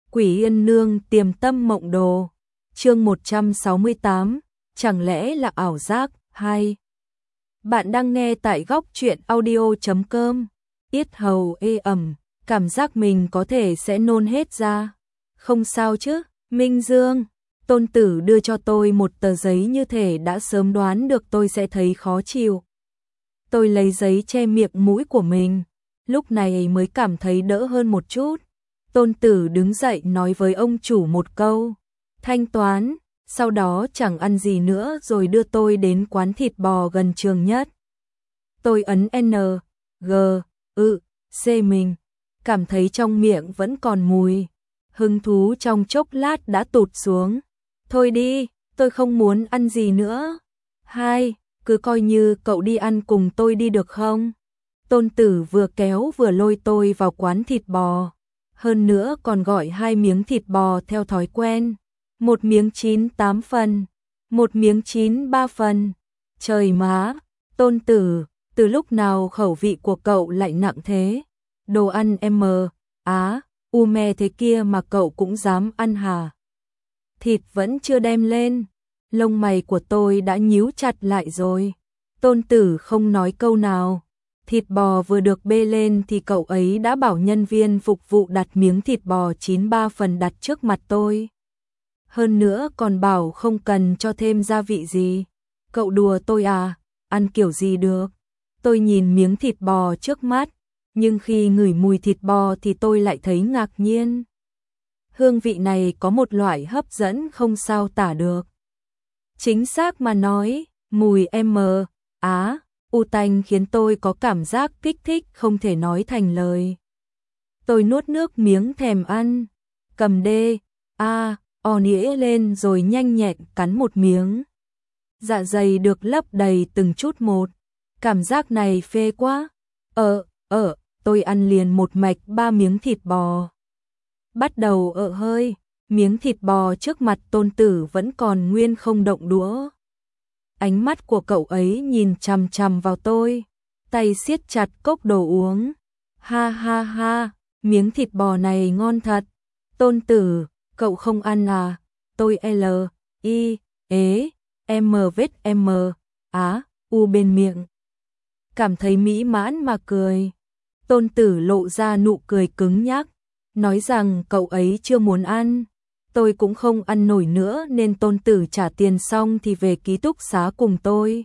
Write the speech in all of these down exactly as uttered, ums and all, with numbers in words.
Quỷ Yên Nương Tiềm Tâm Mộng Đồ. Chương một trăm sáu mươi tám, chẳng lẽ là ảo giác? Hai. Bạn đang nghe tại góc truyện audio chấm com. Yết hầu ê ẩm, cảm giác mình có thể sẽ nôn hết ra. Không sao chứ, Minh Dương. Tôn Tử đưa cho tôi một tờ giấy như thể đã sớm đoán được tôi sẽ thấy khó chịu. Tôi lấy giấy che miệng mũi của mình, lúc này mới cảm thấy đỡ hơn một chút. Tôn Tử đứng dậy nói với ông chủ một câu, thanh toán, sau đó chẳng ăn gì nữa rồi đưa tôi đến quán thịt bò gần trường nhất. Tôi ấn N, G, ư, C mình, cảm thấy trong miệng vẫn còn mùi. Hứng thú trong chốc lát đã tụt xuống. Thôi đi, tôi không muốn ăn gì nữa. Hai, cứ coi như cậu đi ăn cùng tôi đi được không? Tôn Tử vừa kéo vừa lôi tôi vào quán thịt bò. Hơn nữa còn gọi hai miếng thịt bò theo thói quen. Một miếng chín tám phần, một miếng chín ba phần. Trời má, Tôn Tử, từ lúc nào khẩu vị của cậu lại nặng thế? Đồ ăn M, Á, U me thế kia mà cậu cũng dám ăn hả? Thịt vẫn chưa đem lên, lông mày của tôi đã nhíu chặt lại rồi. Tôn Tử không nói câu nào. Thịt bò vừa được bê lên thì cậu ấy đã bảo nhân viên phục vụ đặt miếng thịt bò chín ba phần đặt trước mặt tôi. Hơn nữa còn bảo không cần cho thêm gia vị gì. Cậu đùa tôi à, ăn kiểu gì được. Tôi nhìn miếng thịt bò trước mắt, nhưng khi ngửi mùi thịt bò thì tôi lại thấy ngạc nhiên. Hương vị này có một loại hấp dẫn không sao tả được. Chính xác mà nói, mùi M, Á, U tanh khiến tôi có cảm giác kích thích không thể nói thành lời. Tôi nuốt nước miếng thèm ăn, cầm D, A, O nĩa lên rồi nhanh nhẹn cắn một miếng. Dạ dày được lấp đầy từng chút một, cảm giác này phê quá. Ờ, ờ, tôi ăn liền một mạch ba miếng thịt bò. Bắt đầu ợ hơi, miếng thịt bò trước mặt Tôn Tử vẫn còn nguyên không động đũa. Ánh mắt của cậu ấy nhìn chằm chằm vào tôi, tay siết chặt cốc đồ uống. Ha ha ha, miếng thịt bò này ngon thật. Tôn Tử, cậu không ăn à? Tôi L, I, ế, M vết M, Á, U bên miệng. Cảm thấy mỹ mãn mà cười. Tôn Tử lộ ra nụ cười cứng nhắc, nói rằng cậu ấy chưa muốn ăn. Tôi cũng không ăn nổi nữa nên Tôn Tử trả tiền xong thì về ký túc xá cùng tôi.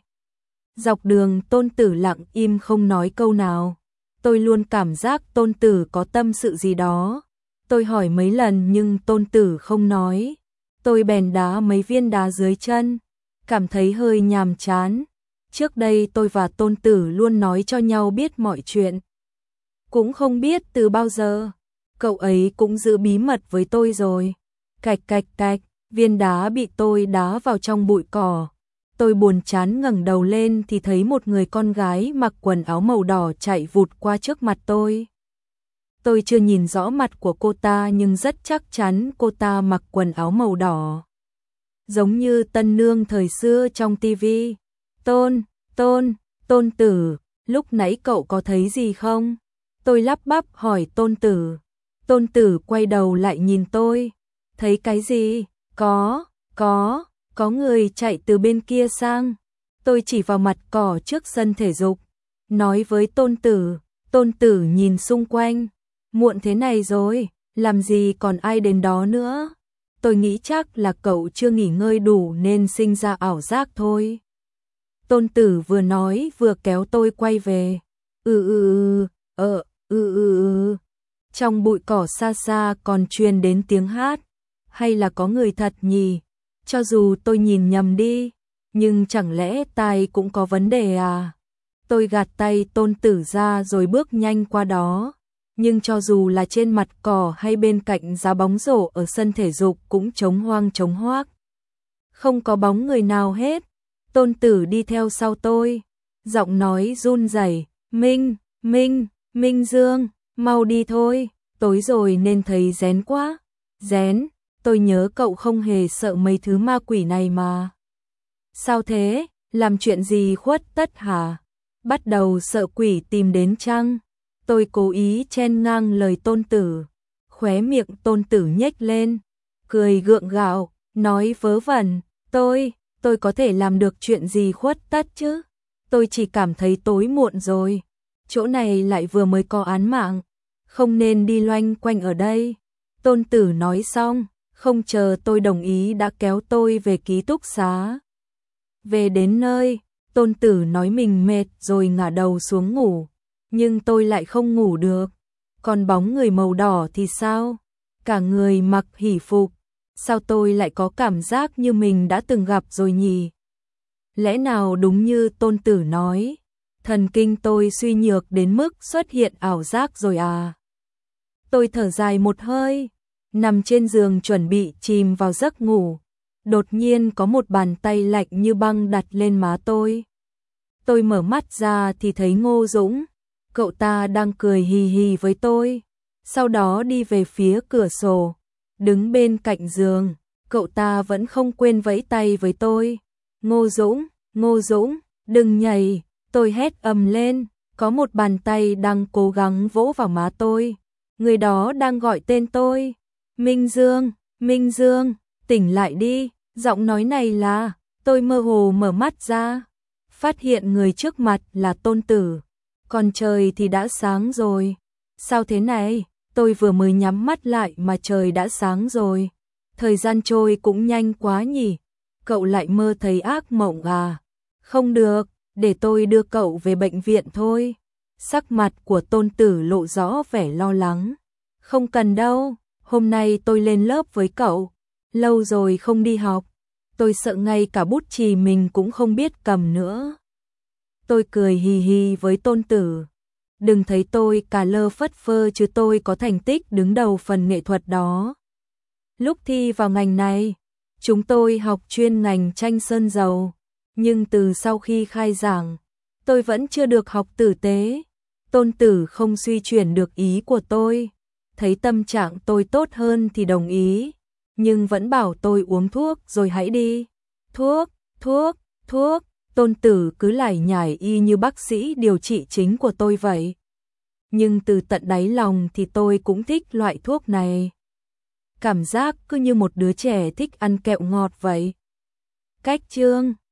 Dọc đường Tôn Tử lặng im không nói câu nào. Tôi luôn cảm giác Tôn Tử có tâm sự gì đó. Tôi hỏi mấy lần nhưng Tôn Tử không nói. Tôi bèn đá mấy viên đá dưới chân, cảm thấy hơi nhàm chán. Trước đây tôi và Tôn Tử luôn nói cho nhau biết mọi chuyện. Cũng không biết từ bao giờ, cậu ấy cũng giữ bí mật với tôi rồi. Cạch cạch cạch, viên đá bị tôi đá vào trong bụi cỏ. Tôi buồn chán ngẩng đầu lên thì thấy một người con gái mặc quần áo màu đỏ chạy vụt qua trước mặt tôi. Tôi chưa nhìn rõ mặt của cô ta nhưng rất chắc chắn cô ta mặc quần áo màu đỏ. Giống như tân nương thời xưa trong tivi. Tôn, Tôn, Tôn Tử, lúc nãy cậu có thấy gì không? Tôi lắp bắp hỏi Tôn Tử. Tôn Tử quay đầu lại nhìn tôi. Thấy cái gì? Có, có, có người chạy từ bên kia sang. Tôi chỉ vào mặt cỏ trước sân thể dục, nói với Tôn Tử. Tôn Tử nhìn xung quanh. Muộn thế này rồi, làm gì còn ai đến đó nữa. Tôi nghĩ chắc là cậu chưa nghỉ ngơi đủ nên sinh ra ảo giác thôi. Tôn Tử vừa nói vừa kéo tôi quay về. Ừ ừ ừ, ờ, ừ ừ ừ. Trong bụi cỏ xa xa còn truyền đến tiếng hát. Hay là có người thật nhỉ? Cho dù tôi nhìn nhầm đi, nhưng chẳng lẽ tai cũng có vấn đề à? Tôi gạt tay Tôn Tử ra rồi bước nhanh qua đó. Nhưng cho dù là trên mặt cỏ hay bên cạnh giá bóng rổ ở sân thể dục cũng trống hoang trống hoác. Không có bóng người nào hết. Tôn Tử đi theo sau tôi, giọng nói run rẩy, Minh, Minh, Minh Dương, mau đi thôi, tối rồi nên thấy rén quá. Rén, tôi nhớ cậu không hề sợ mấy thứ ma quỷ này mà. Sao thế, làm chuyện gì khuất tất hả? Bắt đầu sợ quỷ tìm đến chăng? Tôi cố ý chen ngang lời Tôn Tử. Khóe miệng Tôn Tử nhếch lên, cười gượng gạo, nói vớ vẩn, tôi, tôi có thể làm được chuyện gì khuất tất chứ? Tôi chỉ cảm thấy tối muộn rồi, chỗ này lại vừa mới có án mạng, không nên đi loanh quanh ở đây. Tôn Tử nói xong, không chờ tôi đồng ý đã kéo tôi về ký túc xá. Về đến nơi, Tôn Tử nói mình mệt rồi ngả đầu xuống ngủ, nhưng tôi lại không ngủ được. Còn bóng người màu đỏ thì sao? Cả người mặc hỷ phục, sao tôi lại có cảm giác như mình đã từng gặp rồi nhỉ? Lẽ nào đúng như Tôn Tử nói, thần kinh tôi suy nhược đến mức xuất hiện ảo giác rồi à? Tôi thở dài một hơi, nằm trên giường chuẩn bị chìm vào giấc ngủ. Đột nhiên có một bàn tay lạnh như băng đặt lên má tôi. Tôi mở mắt ra thì thấy Ngô Dũng, cậu ta đang cười hì hì với tôi, sau đó đi về phía cửa sổ, đứng bên cạnh giường, cậu ta vẫn không quên vẫy tay với tôi. Ngô Dũng, Ngô Dũng, đừng nhảy, tôi hét ầm lên, có một bàn tay đang cố gắng vỗ vào má tôi, người đó đang gọi tên tôi. Minh Dương, Minh Dương, tỉnh lại đi, giọng nói này là, tôi mơ hồ mở mắt ra, phát hiện người trước mặt là Tôn Tử, còn trời thì đã sáng rồi. Sao thế này, tôi vừa mới nhắm mắt lại mà trời đã sáng rồi, thời gian trôi cũng nhanh quá nhỉ, cậu lại mơ thấy ác mộng à? Không được, để tôi đưa cậu về bệnh viện thôi. Sắc mặt của Tôn Tử lộ rõ vẻ lo lắng. Không cần đâu, hôm nay tôi lên lớp với cậu, lâu rồi không đi học, tôi sợ ngay cả bút chì mình cũng không biết cầm nữa. Tôi cười hì hì với Tôn Tử. Đừng thấy tôi cà lơ phất phơ chứ tôi có thành tích đứng đầu phần nghệ thuật đó. Lúc thi vào ngành này, chúng tôi học chuyên ngành tranh sơn dầu, nhưng từ sau khi khai giảng, tôi vẫn chưa được học tử tế. Tôn Tử không suy chuyển được ý của tôi, thấy tâm trạng tôi tốt hơn thì đồng ý, nhưng vẫn bảo tôi uống thuốc rồi hãy đi. Thuốc, thuốc, thuốc, Tôn Tử cứ lải nhải y như bác sĩ điều trị chính của tôi vậy. Nhưng từ tận đáy lòng thì tôi cũng thích loại thuốc này. Cảm giác cứ như một đứa trẻ thích ăn kẹo ngọt vậy. Cách chương